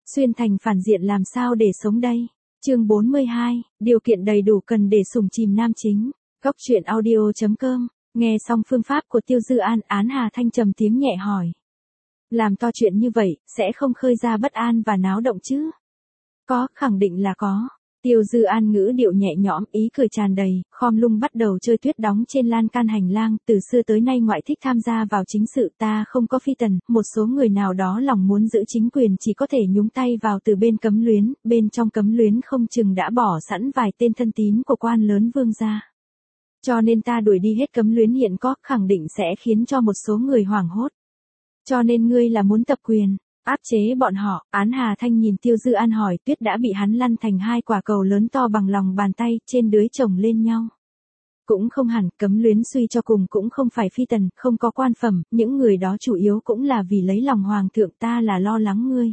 Xuyên thành phản diện làm sao để sống đây? Chương 42, điều kiện đầy đủ cần để sủng chìm nam chính. Góc truyện audio.com. Nghe xong phương pháp của Tiêu Dư An, Án Hà Thanh trầm tiếng nhẹ hỏi. Làm to chuyện như vậy, sẽ không khơi ra bất an và náo động chứ? Có, khẳng định là có. Tiêu Dư An ngữ điệu nhẹ nhõm, ý cười tràn đầy, khom lung bắt đầu chơi tuyết đóng trên lan can hành lang, từ xưa tới nay ngoại thích tham gia vào chính sự, ta không có phi tần, một số người nào đó lòng muốn giữ chính quyền chỉ có thể nhúng tay vào từ bên cấm luyến, bên trong cấm luyến không chừng đã bỏ sẵn vài tên thân tín của quan lớn vương gia. Cho nên ta đuổi đi hết cấm luyến hiện có, khẳng định sẽ khiến cho một số người hoảng hốt. Cho nên ngươi là muốn tập quyền, áp chế bọn họ. Án Hà Thanh nhìn Tiêu Dư An hỏi, tuyết đã bị hắn lăn thành hai quả cầu lớn to bằng lòng bàn tay, trên dưới chồng lên nhau. Cũng không hẳn, cấm luyến suy cho cùng cũng không phải phi tần, không có quan phẩm, những người đó chủ yếu cũng là vì lấy lòng hoàng thượng, ta là lo lắng ngươi.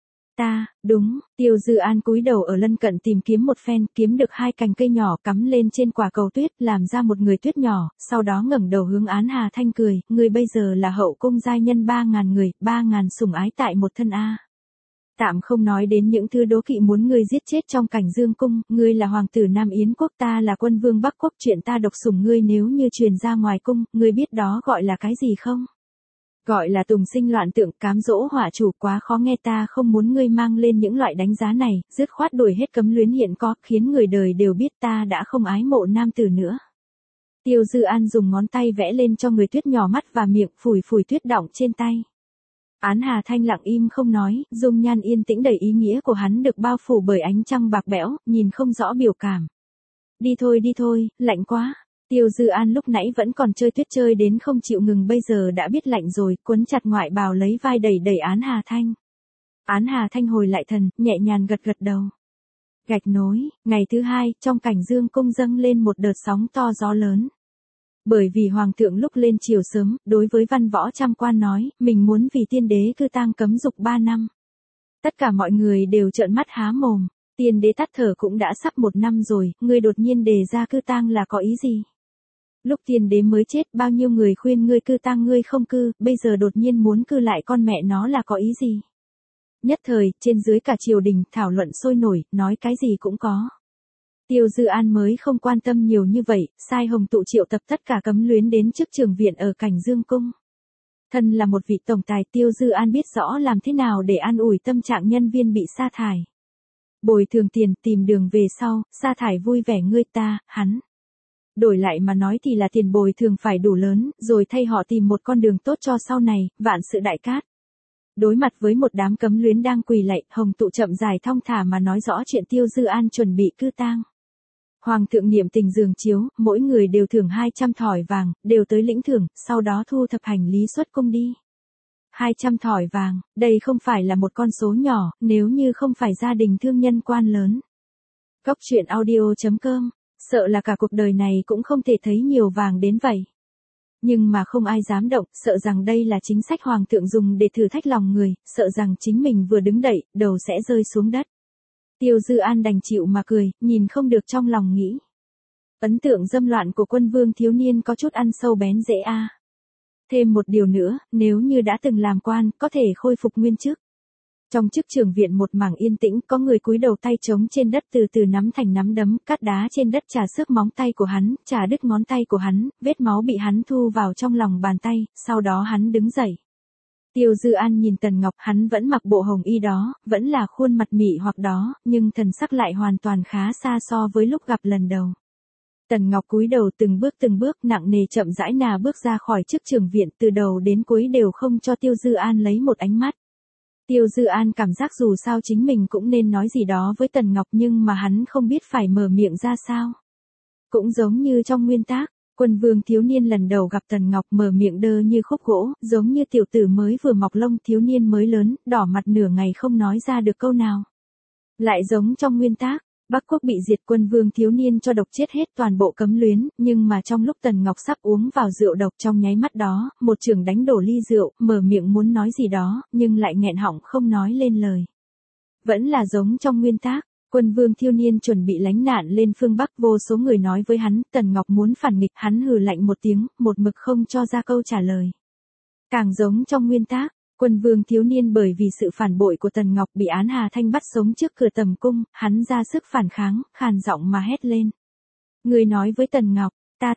Ta, đúng. Tiêu Dư An cúi đầu ở lân cận tìm kiếm một phen, kiếm được hai cành cây nhỏ cắm lên trên quả cầu tuyết, làm ra một người tuyết nhỏ, sau đó ngẩng đầu hướng Án Hà Thanh cười, ngươi bây giờ là hậu cung giai nhân 3.000 người, 3.000 sủng ái tại một thân a. Tạm không nói đến những thứ đố kỵ muốn ngươi giết chết trong cảnh dương cung, ngươi là hoàng tử Nam Yến quốc, ta là quân vương Bắc quốc, chuyện ta độc sủng ngươi nếu như truyền ra ngoài cung, ngươi biết đó gọi là cái gì không? Gọi là tùng sinh loạn tượng, cám dỗ hỏa chủ, quá khó nghe, ta không muốn ngươi mang lên những loại đánh giá này, dứt khoát đuổi hết cấm luyến hiện có, khiến người đời đều biết ta đã không ái mộ nam tử nữa. Tiêu Dư An dùng ngón tay vẽ lên cho người tuyết nhỏ mắt và miệng, phủi phủi tuyết đọng trên tay. Án Hà Thanh lặng im không nói, dung nhan yên tĩnh đầy ý nghĩa của hắn được bao phủ bởi ánh trăng bạc bẽo, nhìn không rõ biểu cảm. Đi thôi, lạnh quá. Tiêu Dư An lúc nãy vẫn còn chơi tuyết chơi đến không chịu ngừng, bây giờ đã biết lạnh rồi, quấn chặt ngoại bào lấy vai đẩy Án Hà Thanh. Án Hà Thanh hồi lại thần, nhẹ nhàng gật đầu. Gạch nối, ngày thứ hai, trong cảnh dương cung dâng lên một đợt sóng to gió lớn. Bởi vì hoàng thượng lúc lên chiều sớm, đối với văn võ trăm quan nói, mình muốn vì tiên đế cư tang cấm dục 3 năm. Tất cả mọi người đều trợn mắt há mồm, tiên đế tắt thở cũng đã sắp 1 năm rồi, ngươi đột nhiên đề ra cư tang là có ý gì? Lúc tiên đế mới chết, bao nhiêu người khuyên ngươi cư tang ngươi không cư, bây giờ đột nhiên muốn cư lại con mẹ nó là có ý gì? Nhất thời, trên dưới cả triều đình, thảo luận sôi nổi, nói cái gì cũng có. Tiêu Dư An mới không quan tâm nhiều như vậy, sai Hồng Tụ triệu tập tất cả cấm luyến đến trước trường viện ở cảnh dương cung. Thân là một vị tổng tài, Tiêu Dư An biết rõ làm thế nào để an ủi tâm trạng nhân viên bị sa thải. Bồi thường tiền, tìm đường về sau, sa thải vui vẻ ngươi ta, hắn. Đổi lại mà nói thì là tiền bồi thường phải đủ lớn, rồi thay họ tìm một con đường tốt cho sau này, vạn sự đại cát. Đối mặt với một đám cấm luyến đang quỳ lạy, Hồng Tụ chậm dài thong thả mà nói rõ chuyện Tiêu Dư An chuẩn bị cư tang. Hoàng thượng niệm tình giường chiếu, mỗi người đều thưởng 200 thỏi vàng, đều tới lĩnh thưởng, sau đó thu thập hành lý xuất cung đi. 200 thỏi vàng, đây không phải là một con số nhỏ, nếu như không phải gia đình thương nhân quan lớn. Góc truyện audio.com. Sợ là cả cuộc đời này cũng không thể thấy nhiều vàng đến vậy. Nhưng mà không ai dám động, sợ rằng đây là chính sách hoàng thượng dùng để thử thách lòng người, sợ rằng chính mình vừa đứng dậy, đầu sẽ rơi xuống đất. Tiêu Dư An đành chịu mà cười, nhìn không được trong lòng nghĩ. Ấn tượng dâm loạn của quân vương thiếu niên có chút ăn sâu bén rễ a. Thêm một điều nữa, nếu như đã từng làm quan, có thể khôi phục nguyên chức. Trong chức trường viện một mảng yên tĩnh, có người cúi đầu tay trống trên đất từ từ nắm thành nắm đấm, cát đá trên đất chà xước móng tay của hắn, chà đứt ngón tay của hắn, vết máu bị hắn thu vào trong lòng bàn tay, sau đó hắn đứng dậy. Tiêu Dư An nhìn Tần Ngọc, hắn vẫn mặc bộ hồng y đó, vẫn là khuôn mặt mị hoặc đó, nhưng thần sắc lại hoàn toàn khá xa so với lúc gặp lần đầu. Tần Ngọc cúi đầu từng bước nặng nề chậm rãi nà bước ra khỏi chức trường viện, từ đầu đến cuối đều không cho Tiêu Dư An lấy một ánh mắt. Tiêu Dư An cảm giác dù sao chính mình cũng nên nói gì đó với Tần Ngọc, nhưng mà hắn không biết phải mở miệng ra sao. Cũng giống như trong nguyên tác, quân vương thiếu niên lần đầu gặp Tần Ngọc mở miệng đơ như khúc gỗ, giống như tiểu tử mới vừa mọc lông, thiếu niên mới lớn, đỏ mặt nửa ngày không nói ra được câu nào. Lại giống trong nguyên tác, Bắc quốc bị diệt, quân vương thiếu niên cho độc chết hết toàn bộ cấm luyến, nhưng mà trong lúc Tần Ngọc sắp uống vào rượu độc, trong nháy mắt đó, một chưởng đánh đổ ly rượu, mở miệng muốn nói gì đó, nhưng lại nghẹn họng không nói lên lời. Vẫn là giống trong nguyên tác, quân vương thiếu niên chuẩn bị lánh nạn lên phương Bắc, vô số người nói với hắn, Tần Ngọc muốn phản nghịch, hắn hừ lạnh một tiếng, một mực không cho ra câu trả lời. Càng giống trong nguyên tác, Quân vương thiếu niên bởi vì sự phản bội của Tần Ngọc bị Án Hà Thanh bắt sống trước cửa tầm cung, hắn ra sức phản kháng, khàn giọng mà hét lên. Người nói với Tần Ngọc,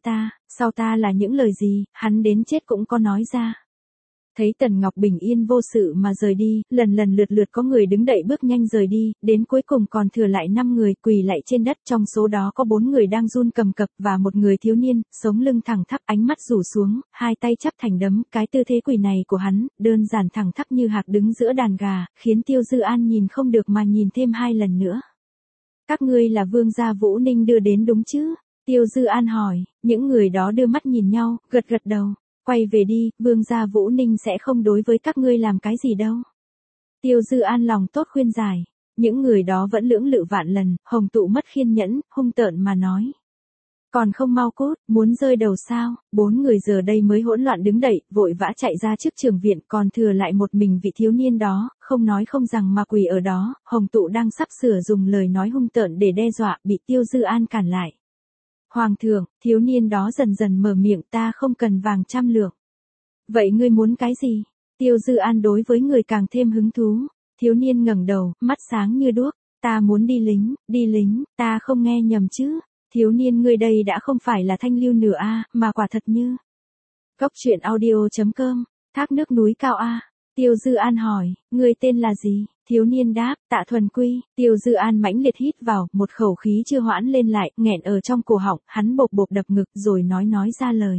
sau ta là những lời gì, hắn đến chết cũng có nói ra. Thấy Tần Ngọc bình yên vô sự mà rời đi, lần lượt có người đứng đậy bước nhanh rời đi, đến cuối cùng còn thừa lại 5 người quỳ lạy trên đất, trong số đó có 4 người đang run cầm cập và một người thiếu niên, sống lưng thẳng thắp, ánh mắt rủ xuống, hai tay chắp thành đấm, cái tư thế quỳ này của hắn, đơn giản thẳng thắp như hạc đứng giữa đàn gà, khiến Tiêu Dư An nhìn không được mà nhìn thêm 2 lần nữa. Các ngươi là vương gia Vũ Ninh đưa đến đúng chứ? Tiêu Dư An hỏi, những người đó đưa mắt nhìn nhau, gật đầu. Quay về đi, vương gia Vũ Ninh sẽ không đối với các ngươi làm cái gì đâu. Tiêu Dư An lòng tốt khuyên giải. Những người đó vẫn lưỡng lự vạn lần, Hồng Tụ mất khiên nhẫn, hung tợn mà nói. Còn không mau cút, muốn rơi đầu sao? 4 người giờ đây mới hỗn loạn đứng dậy, vội vã chạy ra trước trường viện, còn thừa lại một mình vị thiếu niên đó, không nói không rằng mà quỳ ở đó. Hồng Tụ đang sắp sửa dùng lời nói hung tợn để đe dọa, bị Tiêu Dư An cản lại. Hoàng thượng, thiếu niên đó dần mở miệng, ta không cần vàng 100 lượng. Vậy ngươi muốn cái gì? Tiêu Dư An đối với người càng thêm hứng thú. Thiếu niên ngẩng đầu, mắt sáng như đuốc. Ta muốn đi lính, ta không nghe nhầm chứ. Thiếu niên ngươi đây đã không phải là thanh lưu nữa mà quả thật như. Góc truyện audio.com, thác nước núi cao Tiêu Dư An hỏi, ngươi tên là gì? Thiếu niên đáp, Tạ Thuần Quy. Tiêu Dư An mãnh liệt hít vào, một khẩu khí chưa hoãn lên lại, nghẹn ở trong cổ họng, hắn bộp đập ngực rồi nói ra lời.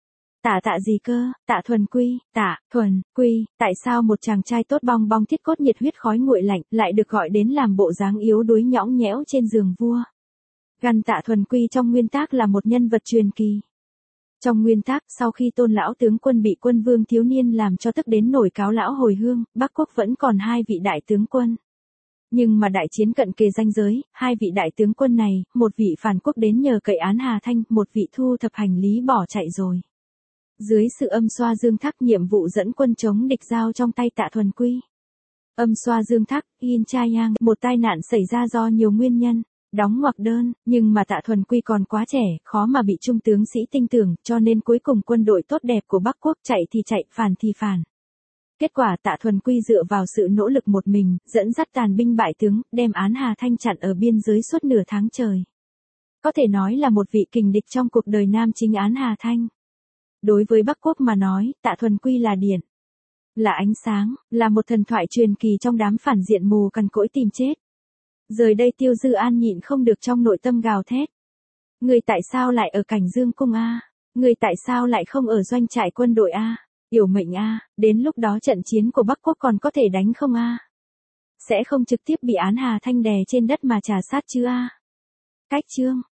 Tạ gì cơ? Tạ Thuần Quy, Tạ Thuần Quy, tại sao một chàng trai tốt bong bong thiết cốt nhiệt huyết khói nguội lạnh, lại được gọi đến làm bộ dáng yếu đuối nhõng nhẽo trên giường vua? Gan Tạ Thuần Quy trong nguyên tác là một nhân vật truyền kỳ. Trong nguyên tác, sau khi Tôn lão tướng quân bị quân vương thiếu niên làm cho tức đến nổi cáo lão hồi hương, Bắc quốc vẫn còn 2 vị đại tướng quân. Nhưng mà đại chiến cận kề ranh giới, 2 vị đại tướng quân này, một vị phản quốc đến nhờ cậy Án Hà Thanh, một vị thu thập hành lý bỏ chạy rồi. Dưới sự âm xoa dương thác, nhiệm vụ dẫn quân chống địch giao trong tay Tạ Thuần Quy. Âm xoa dương thác, Yin Cha Yang, một tai nạn xảy ra do nhiều nguyên nhân. Đóng ngoặc đơn, nhưng mà Tạ Thuần Quy còn quá trẻ, khó mà bị trung tướng sĩ tin tưởng, cho nên cuối cùng quân đội tốt đẹp của Bắc Quốc chạy thì chạy, phản thì phản. Kết quả Tạ Thuần Quy dựa vào sự nỗ lực một mình, dẫn dắt tàn binh bại tướng, đem Án Hà Thanh chặn ở biên giới suốt nửa tháng trời. Có thể nói là một vị kình địch trong cuộc đời nam chính Án Hà Thanh. Đối với Bắc Quốc mà nói, Tạ Thuần Quy là điển, là ánh sáng, là một thần thoại truyền kỳ trong đám phản diện mù cằn cỗi tìm chết. Giờ đây Tiêu Dư An nhịn không được trong nội tâm gào thét. Người tại sao lại ở Cảnh Dương cung Người tại sao lại không ở doanh trại quân đội Yểu mệnh đến lúc đó trận chiến của Bắc Quốc còn có thể đánh không Sẽ không trực tiếp bị Án Hà Thanh đè trên đất mà trà sát chứ Cách chương